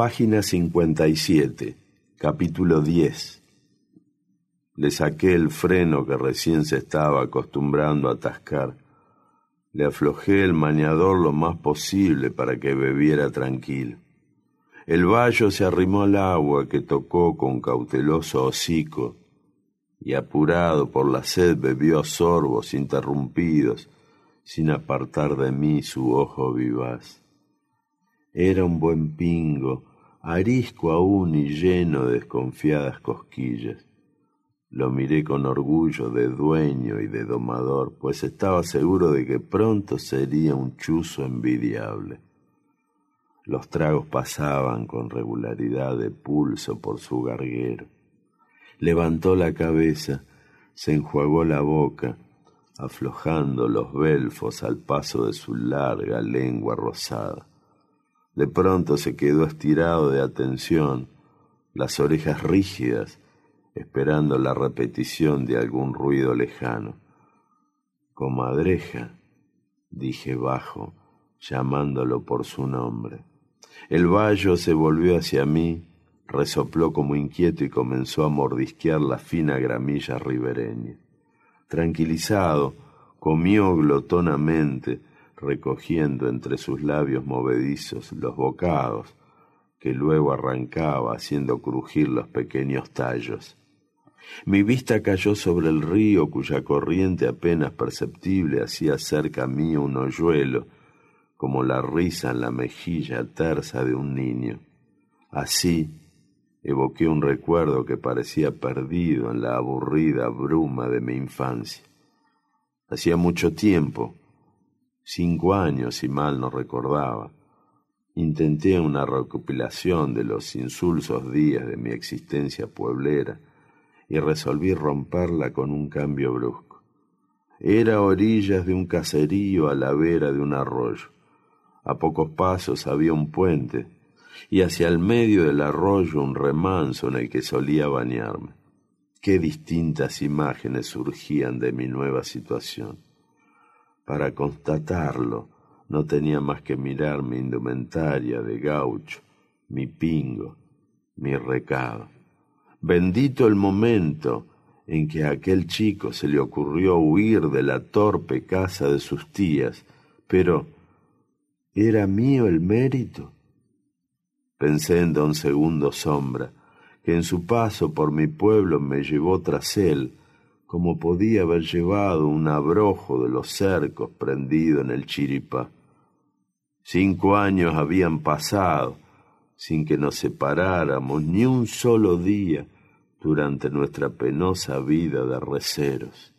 Página 57, capítulo 10. Le saqué el freno que recién se estaba acostumbrando a atascar. Le aflojé el maniador lo más posible para que bebiera tranquilo. El bayo se arrimó al agua que tocó con cauteloso hocico y, apurado por la sed, bebió a sorbos interrumpidos, sin apartar de mí su ojo vivaz. Era un buen pingo, arisco aún y lleno de desconfiadas cosquillas. Lo miré con orgullo de dueño y de domador, pues estaba seguro de que pronto sería un chuzo envidiable. Los tragos pasaban con regularidad de pulso por su garguero. Levantó la cabeza, se enjuagó la boca, aflojando los belfos al paso de su larga lengua rosada. De pronto se quedó estirado de atención, las orejas rígidas, esperando la repetición de algún ruido lejano. «Comadreja», dije bajo, llamándolo por su nombre. El bayo se volvió hacia mí, resopló como inquieto y comenzó a mordisquear la fina gramilla ribereña. Tranquilizado, comió glotonamente, recogiendo entre sus labios movedizos los bocados que luego arrancaba haciendo crujir los pequeños tallos. Mi vista cayó sobre el río cuya corriente apenas perceptible hacía cerca mío un hoyuelo, como la risa en la mejilla tersa de un niño. Así evoqué un recuerdo que parecía perdido en la aburrida bruma de mi infancia. Hacía mucho tiempo, 5 años si mal no recordaba, intenté una recopilación de los insulsos días de mi existencia pueblera y resolví romperla con un cambio brusco. Era a orillas de un caserío a la vera de un arroyo. A pocos pasos había un puente y hacia el medio del arroyo un remanso en el que solía bañarme. Qué distintas imágenes surgían de mi nueva situación. Para constatarlo, no tenía más que mirar mi indumentaria de gaucho, mi pingo, mi recado. Bendito el momento en que a aquel chico se le ocurrió huir de la torpe casa de sus tías, pero ¿era mío el mérito? Pensé en don Segundo Sombra, que en su paso por mi pueblo me llevó tras él, como podía haber llevado un abrojo de los cercos prendido en el chiripá. 5 años habían pasado sin que nos separáramos ni un solo día durante nuestra penosa vida de receros.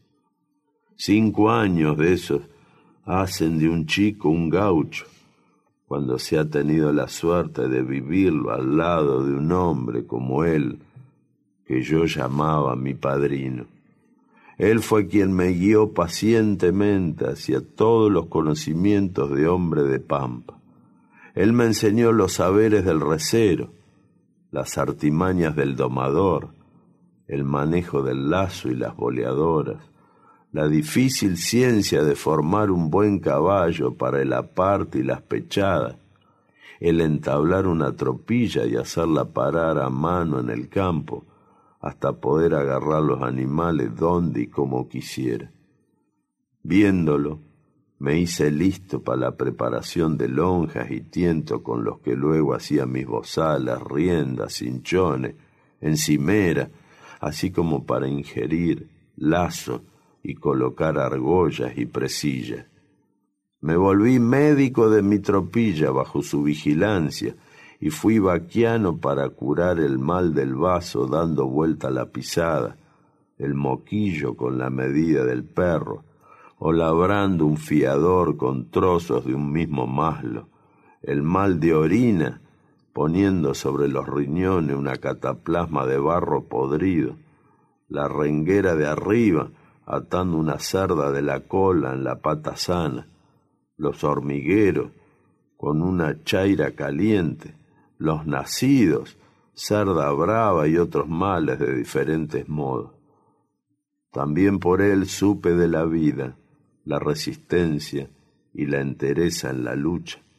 5 años de esos hacen de un chico un gaucho, cuando se ha tenido la suerte de vivirlo al lado de un hombre como él, que yo llamaba mi padrino. Él fue quien me guió pacientemente hacia todos los conocimientos de hombre de pampa. Él me enseñó los saberes del recero, las artimañas del domador, el manejo del lazo y las boleadoras, la difícil ciencia de formar un buen caballo para el aparte y las pechadas, el entablar una tropilla y hacerla parar a mano en el campo, hasta poder agarrar los animales donde y como quisiera. Viéndolo, me hice listo para la preparación de lonjas y tiento con los que luego hacía mis bozales, riendas, cinchones, encimera, así como para ingerir lazo y colocar argollas y presillas. Me volví médico de mi tropilla bajo su vigilancia y fui vaquiano para curar el mal del vaso dando vuelta a la pisada, el moquillo con la medida del perro, o labrando un fiador con trozos de un mismo maslo, el mal de orina, poniendo sobre los riñones una cataplasma de barro podrido, la renguera de arriba, atando una cerda de la cola en la pata sana, los hormigueros con una chaira caliente, los nacidos, cerda brava y otros males de diferentes modos. También por él supe de la vida, la resistencia y la entereza en la lucha,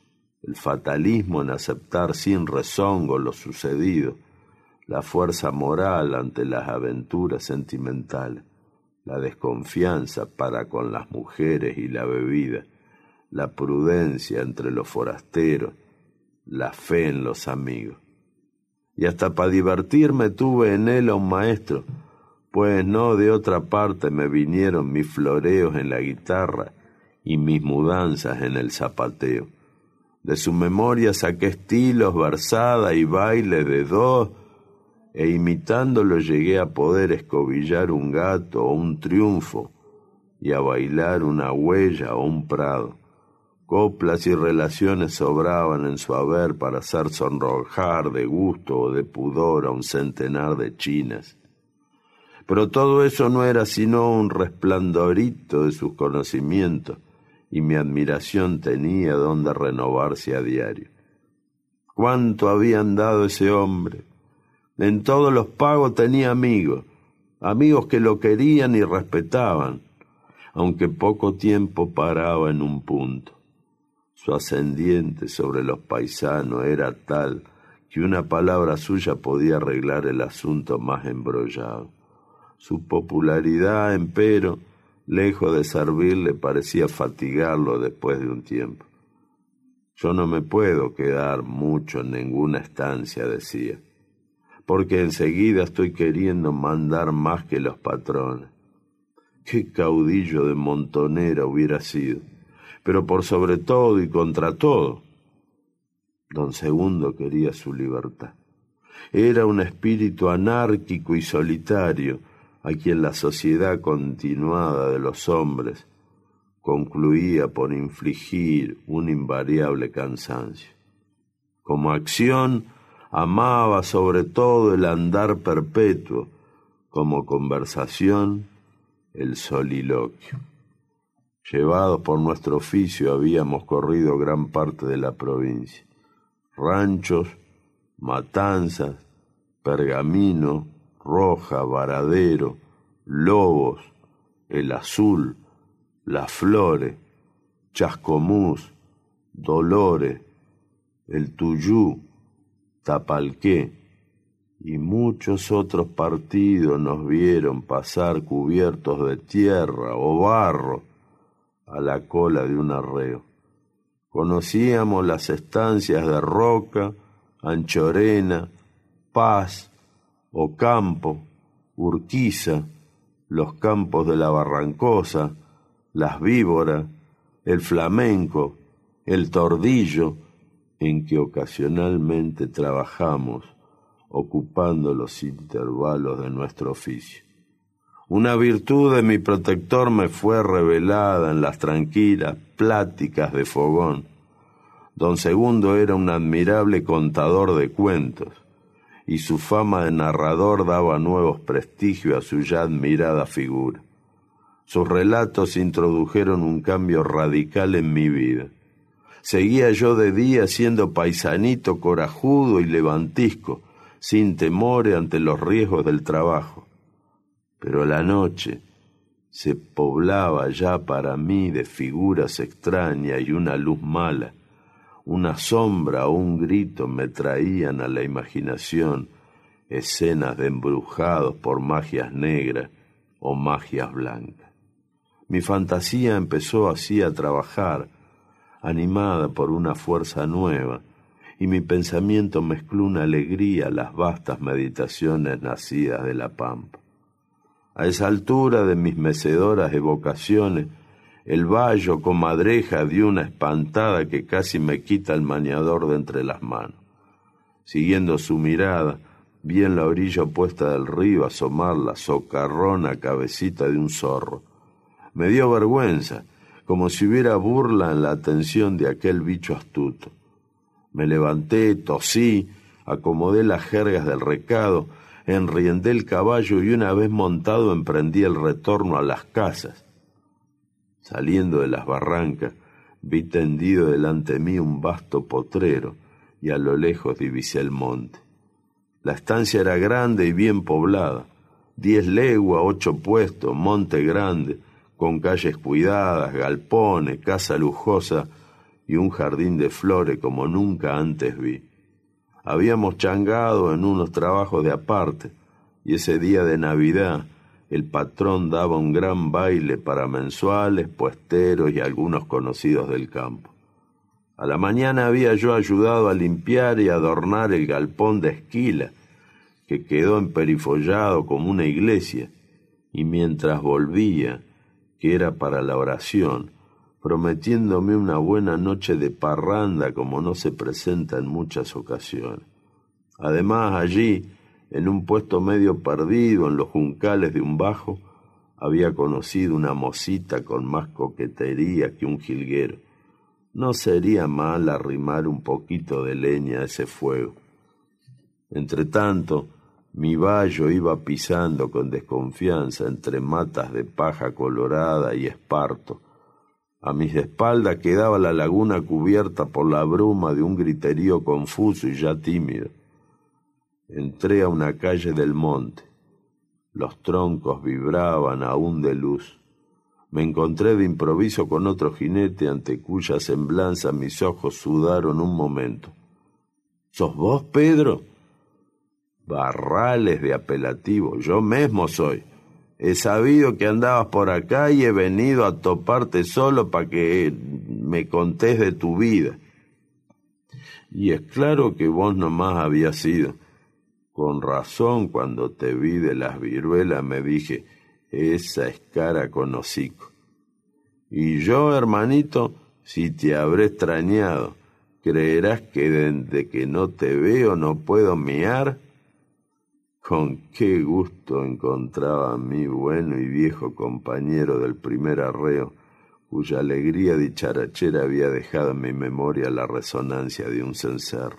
el fatalismo en aceptar sin rezongo lo sucedido, la fuerza moral ante las aventuras sentimentales, la desconfianza para con las mujeres y la bebida, la prudencia entre los forasteros, la fe en los amigos. Y hasta para divertirme tuve en él a un maestro, pues no de otra parte me vinieron mis floreos en la guitarra y mis mudanzas en el zapateo. De su memoria saqué estilos, versada y baile de dos, e imitándolo llegué a poder escobillar un gato o un triunfo y a bailar una huella o un prado. Coplas y relaciones sobraban en su haber para hacer sonrojar de gusto o de pudor a un centenar de chinas. Pero todo eso no era sino un resplandorito de sus conocimientos, y mi admiración tenía donde renovarse a diario. ¿Cuánto habían dado ese hombre? En todos los pagos tenía amigos que lo querían y respetaban, aunque poco tiempo paraba en un punto. Su ascendiente sobre los paisanos era tal que una palabra suya podía arreglar el asunto más embrollado. Su popularidad, empero, lejos de servirle, parecía fatigarlo después de un tiempo. Yo no me puedo quedar mucho en ninguna estancia, decía, porque enseguida estoy queriendo mandar más que los patrones. Qué caudillo de montonera hubiera sido, pero por sobre todo y contra todo, don Segundo quería su libertad. Era un espíritu anárquico y solitario, a quien la sociedad continuada de los hombres concluía por infligir un invariable cansancio. Como acción, amaba sobre todo el andar perpetuo, como conversación, el soliloquio. Llevados por nuestro oficio habíamos corrido gran parte de la provincia. Ranchos, Matanzas, Pergamino, Roja, Varadero, Lobos, El Azul, Las Flores, Chascomús, Dolores, El Tuyú, Tapalqué y muchos otros partidos nos vieron pasar cubiertos de tierra o barro a la cola de un arreo. Conocíamos las estancias de Roca, Anchorena, Paz, Ocampo, Urquiza, los campos de la Barrancosa, las Víboras, el Flamenco, el Tordillo, en que ocasionalmente trabajamos, ocupando los intervalos de nuestro oficio. Una virtud de mi protector me fue revelada en las tranquilas pláticas de fogón. Don Segundo era un admirable contador de cuentos, y su fama de narrador daba nuevos prestigios a su ya admirada figura. Sus relatos introdujeron un cambio radical en mi vida. Seguía yo de día siendo paisanito corajudo y levantisco, sin temores ante los riesgos del trabajo. Pero la noche se poblaba ya para mí de figuras extrañas y una luz mala. Una sombra o un grito me traían a la imaginación escenas de embrujados por magias negras o magias blancas. Mi fantasía empezó así a trabajar, animada por una fuerza nueva, y mi pensamiento mezcló una alegría a las vastas meditaciones nacidas de la pampa. A esa altura de mis mecedoras evocaciones, el vallo comadreja dio una espantada que casi me quita el maniador de entre las manos. Siguiendo su mirada, vi en la orilla opuesta del río asomar la socarrona cabecita de un zorro. Me dio vergüenza, como si hubiera burla en la atención de aquel bicho astuto. Me levanté, tosí, acomodé las jergas del recado, enriendé el caballo y una vez montado emprendí el retorno a las casas. Saliendo de las barrancas, vi tendido delante mí un vasto potrero y a lo lejos divisé el monte. La estancia era grande y bien poblada, 10 leguas, 8 puestos, monte grande, con calles cuidadas, galpones, casa lujosa y un jardín de flores como nunca antes vi. Habíamos changado en unos trabajos de aparte, y ese día de Navidad el patrón daba un gran baile para mensuales, puesteros y algunos conocidos del campo. A la mañana había yo ayudado a limpiar y adornar el galpón de esquila, que quedó emperifollado como una iglesia, y mientras volvía, que era para la oración, prometiéndome una buena noche de parranda como no se presenta en muchas ocasiones. Además, allí, en un puesto medio perdido en los juncales de un bajo, había conocido una mocita con más coquetería que un jilguero. No sería mal arrimar un poquito de leña a ese fuego. Entretanto, mi bayo iba pisando con desconfianza entre matas de paja colorada y esparto. A mis espaldas quedaba la laguna cubierta por la bruma de un griterío confuso y ya tímido. Entré a una calle del monte. Los troncos vibraban aún de luz. Me encontré de improviso con otro jinete ante cuya semblanza mis ojos sudaron un momento. —¿Sos vos, Pedro? —Barrales de apelativo, yo mismo soy. He sabido que andabas por acá y he venido a toparte solo para que me contés de tu vida. Y es claro que vos nomás habías sido. Con razón, cuando te vi de las viruelas me dije, esa es cara con hocico. Y yo, hermanito, si te habré extrañado, ¿creerás que desde que no te veo no puedo mear? Con qué gusto encontraba a mi bueno y viejo compañero del primer arreo, cuya alegría dicharachera había dejado en mi memoria la resonancia de un cencerro.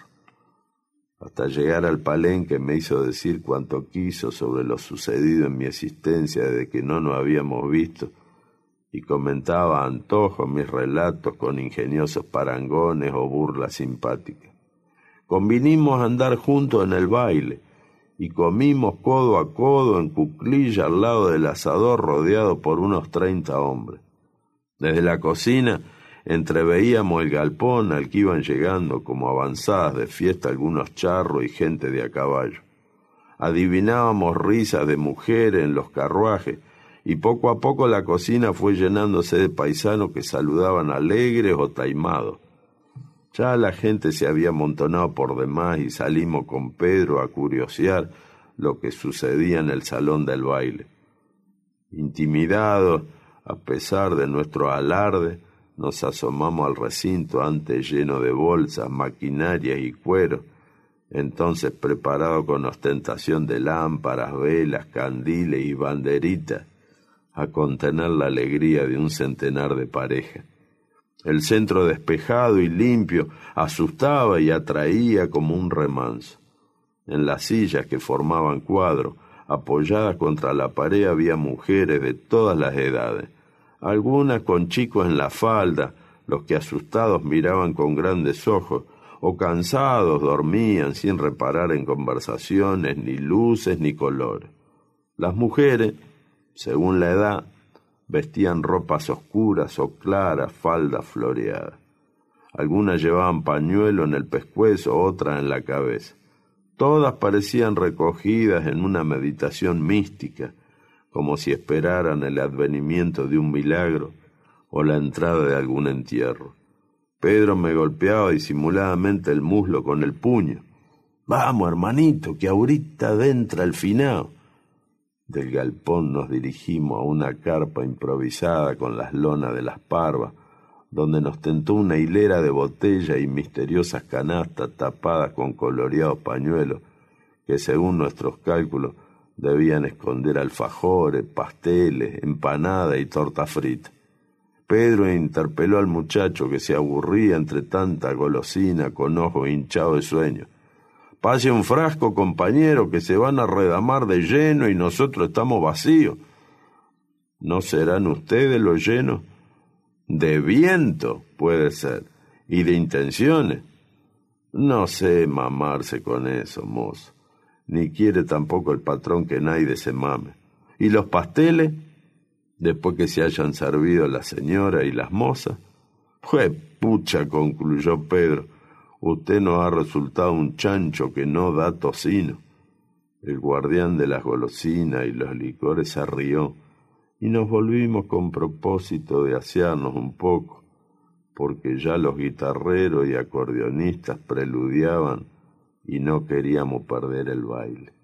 Hasta llegar al palenque me hizo decir cuanto quiso sobre lo sucedido en mi existencia desde que no nos habíamos visto, y comentaba a antojo mis relatos con ingeniosos parangones o burlas simpáticas. Convinimos a andar juntos en el baile, y comimos codo a codo en cuclilla al lado del asador rodeado por unos 30 hombres. Desde la cocina entreveíamos el galpón al que iban llegando como avanzadas de fiesta algunos charros y gente de a caballo. Adivinábamos risas de mujeres en los carruajes y poco a poco la cocina fue llenándose de paisanos que saludaban alegres o taimados. Ya la gente se había amontonado por demás y salimos con Pedro a curiosear lo que sucedía en el salón del baile. Intimidados, a pesar de nuestro alarde, nos asomamos al recinto antes lleno de bolsas, maquinarias y cuero, entonces preparado con ostentación de lámparas, velas, candiles y banderitas, a contener la alegría de un centenar de parejas. El centro despejado y limpio asustaba y atraía como un remanso. En las sillas que formaban cuadro, apoyadas contra la pared, había mujeres de todas las edades, algunas con chicos en la falda, los que asustados miraban con grandes ojos, o cansados dormían sin reparar en conversaciones, ni luces, ni colores. Las mujeres, según la edad, vestían ropas oscuras o claras, faldas floreadas. Algunas llevaban pañuelo en el pescuezo, otras en la cabeza. Todas parecían recogidas en una meditación mística, como si esperaran el advenimiento de un milagro o la entrada de algún entierro. Pedro me golpeaba disimuladamente el muslo con el puño. —Vamos, hermanito, que ahorita entra el finao. Del galpón nos dirigimos a una carpa improvisada con las lonas de las parvas, donde nos tentó una hilera de botellas y misteriosas canastas tapadas con coloreados pañuelos que, según nuestros cálculos, debían esconder alfajores, pasteles, empanadas y torta frita. Pedro interpeló al muchacho, que se aburría entre tanta golosina con ojos hinchados de sueño. —Pase un frasco, compañero, que se van a redamar de lleno y nosotros estamos vacíos. ¿No serán ustedes los llenos? De viento, puede ser, y de intenciones. No sé mamarse con eso, mozo. Ni quiere tampoco el patrón que nadie se mame. ¿Y los pasteles? Después que se hayan servido la señora y las mozas. Pucha, concluyó Pedro, usted nos ha resultado un chancho que no da tocino. El guardián de las golosinas y los licores se rió y nos volvimos con propósito de asearnos un poco, porque ya los guitarreros y acordeonistas preludiaban y no queríamos perder el baile.